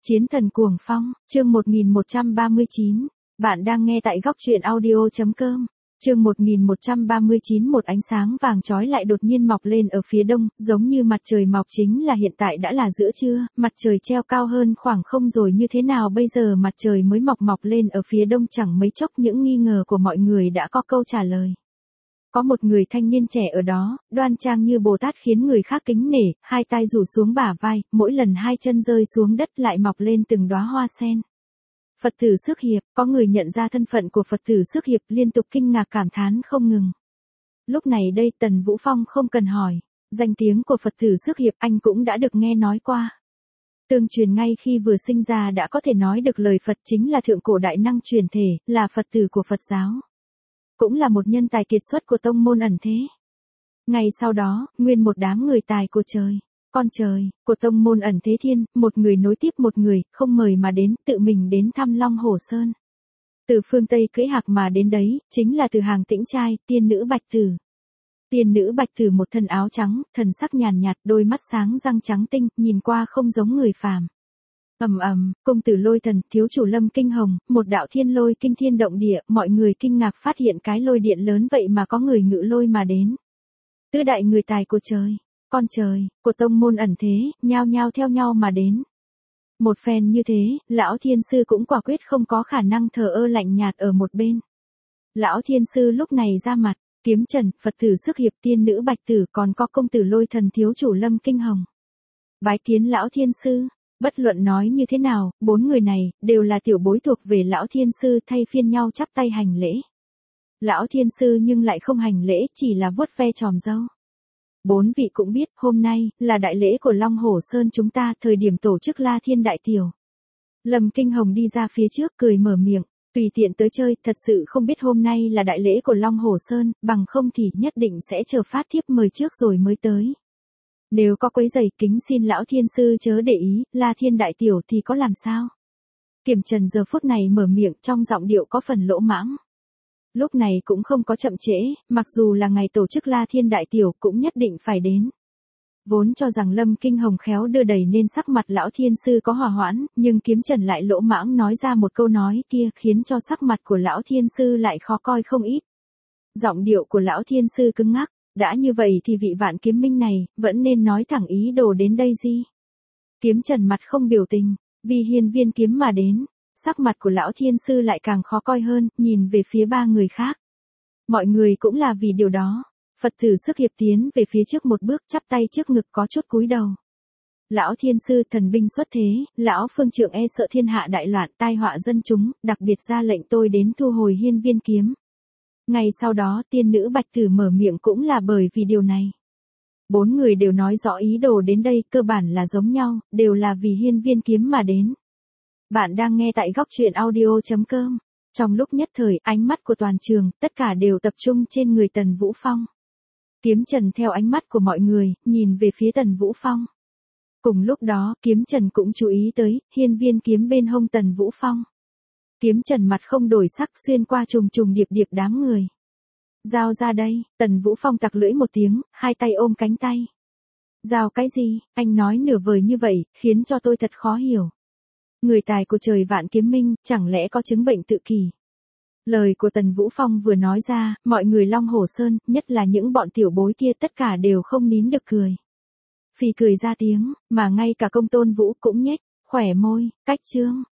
Chiến thần cuồng phong, chương 1139. Bạn đang nghe tại góc truyện audio.com. Chương 1139. Một ánh sáng vàng chói lại đột nhiên mọc lên ở phía đông, giống như mặt trời mọc, chính là hiện tại đã là giữa trưa, mặt trời treo cao hơn khoảng không rồi, như thế nào bây giờ mặt trời mới mọc lên ở phía đông? Chẳng mấy chốc những nghi ngờ của mọi người đã có câu trả lời. Có một người thanh niên trẻ ở đó, đoan trang như Bồ Tát khiến người khác kính nể, hai tay rủ xuống bả vai, mỗi lần hai chân rơi xuống đất lại mọc lên từng đóa hoa sen. Phật tử Sức Hiệp, có người nhận ra thân phận của Phật tử Sức Hiệp, liên tục kinh ngạc cảm thán không ngừng. Lúc này đây Tần Vũ Phong không cần hỏi, danh tiếng của Phật tử Sức Hiệp anh cũng đã được nghe nói qua. Tương truyền ngay khi vừa sinh ra đã có thể nói được lời Phật, chính là thượng cổ đại năng truyền thể, là Phật tử của Phật giáo. Cũng là một nhân tài kiệt xuất của tông môn ẩn thế. Ngày sau đó, nguyên một đám người tài của trời, con trời, của tông môn ẩn thế thiên, một người nối tiếp một người, không mời mà đến, tự mình đến thăm Long Hồ Sơn. Từ phương Tây cưỡi hạc mà đến đấy, chính là từ hàng Tĩnh Trai, tiên nữ Bạch Tử. Tiên nữ Bạch Tử một thân áo trắng, thần sắc nhàn nhạt, đôi mắt sáng răng trắng tinh, nhìn qua không giống người phàm. Ầm ầm, công tử Lôi Thần, thiếu chủ Lâm Kinh Hồng, một đạo thiên lôi kinh thiên động địa, mọi người kinh ngạc phát hiện cái lôi điện lớn vậy mà có người ngự lôi mà đến. Tứ đại người tài của trời, con trời, của tông môn ẩn thế, nhao nhao theo nhau mà đến. Một phen như thế, lão thiên sư cũng quả quyết không có khả năng thờ ơ lạnh nhạt ở một bên. Lão thiên sư lúc này ra mặt, Kiếm Trần, Phật tử Sức Hiệp, tiên nữ Bạch Tử, còn có công tử Lôi Thần, thiếu chủ Lâm Kinh Hồng. Bái kiến lão thiên sư. Bất luận nói như thế nào, bốn người này, đều là tiểu bối thuộc về lão thiên sư, thay phiên nhau chắp tay hành lễ. Lão thiên sư nhưng lại không hành lễ, chỉ là vuốt ve tròm râu. Bốn vị cũng biết, hôm nay, là đại lễ của Long Hồ Sơn chúng ta, thời điểm tổ chức La Thiên Đại Tiểu. Lâm Kinh Hồng đi ra phía trước, cười mở miệng, tùy tiện tới chơi, thật sự không biết hôm nay là đại lễ của Long Hồ Sơn, bằng không thì nhất định sẽ chờ phát thiếp mời trước rồi mới tới. Nếu có quấy rầy, kính xin lão thiên sư chớ để ý, La Thiên Đại Tiểu thì có làm sao? Kiểm Trần giờ phút này mở miệng, trong giọng điệu có phần lỗ mãng. Lúc này cũng không có chậm trễ, mặc dù là ngày tổ chức La Thiên Đại Tiểu cũng nhất định phải đến. Vốn cho rằng Lâm Kinh Hồng khéo đưa đẩy nên sắc mặt lão thiên sư có hòa hoãn, nhưng Kiếm Trần lại lỗ mãng nói ra một câu nói kia khiến cho sắc mặt của lão thiên sư lại khó coi không ít. Giọng điệu của lão thiên sư cứng ngắc. Đã như vậy thì vị Vạn Kiếm Minh này, vẫn nên nói thẳng ý đồ đến đây gì? Kiếm Trần mặt không biểu tình, vì hiên viên kiếm mà đến, sắc mặt của lão thiên sư lại càng khó coi hơn, nhìn về phía ba người khác. Mọi người cũng là vì điều đó. Phật tử Sức Hiệp tiến về phía trước một bước, chắp tay trước ngực có chút cúi đầu. Lão thiên sư thần binh xuất thế, lão phương trượng e sợ thiên hạ đại loạn, tai họa dân chúng, đặc biệt ra lệnh tôi đến thu hồi hiên viên kiếm. Ngày sau đó tiên nữ Bạch Tử mở miệng cũng là bởi vì điều này. Bốn người đều nói rõ ý đồ đến đây, cơ bản là giống nhau, đều là vì hiên viên kiếm mà đến. Bạn đang nghe tại góc truyện audio.com. Trong lúc nhất thời, ánh mắt của toàn trường, tất cả đều tập trung trên người Tần Vũ Phong. Kiếm Trần theo ánh mắt của mọi người, nhìn về phía Tần Vũ Phong. Cùng lúc đó, Kiếm Trần cũng chú ý tới, hiên viên kiếm bên hông Tần Vũ Phong. Kiếm Trần mặt không đổi sắc, xuyên qua trùng trùng điệp điệp đám người. Giao ra đây, Tần Vũ Phong tặc lưỡi một tiếng, hai tay ôm cánh tay. Giao cái gì, anh nói nửa vời như vậy, khiến cho tôi thật khó hiểu. Người tài của trời Vạn Kiếm Minh, chẳng lẽ có chứng bệnh tự kỷ? Lời của Tần Vũ Phong vừa nói ra, mọi người Long Hồ Sơn, nhất là những bọn tiểu bối kia tất cả đều không nín được cười. Phì cười ra tiếng, mà ngay cả Công Tôn Vũ cũng nhếch khỏe môi, cách trương.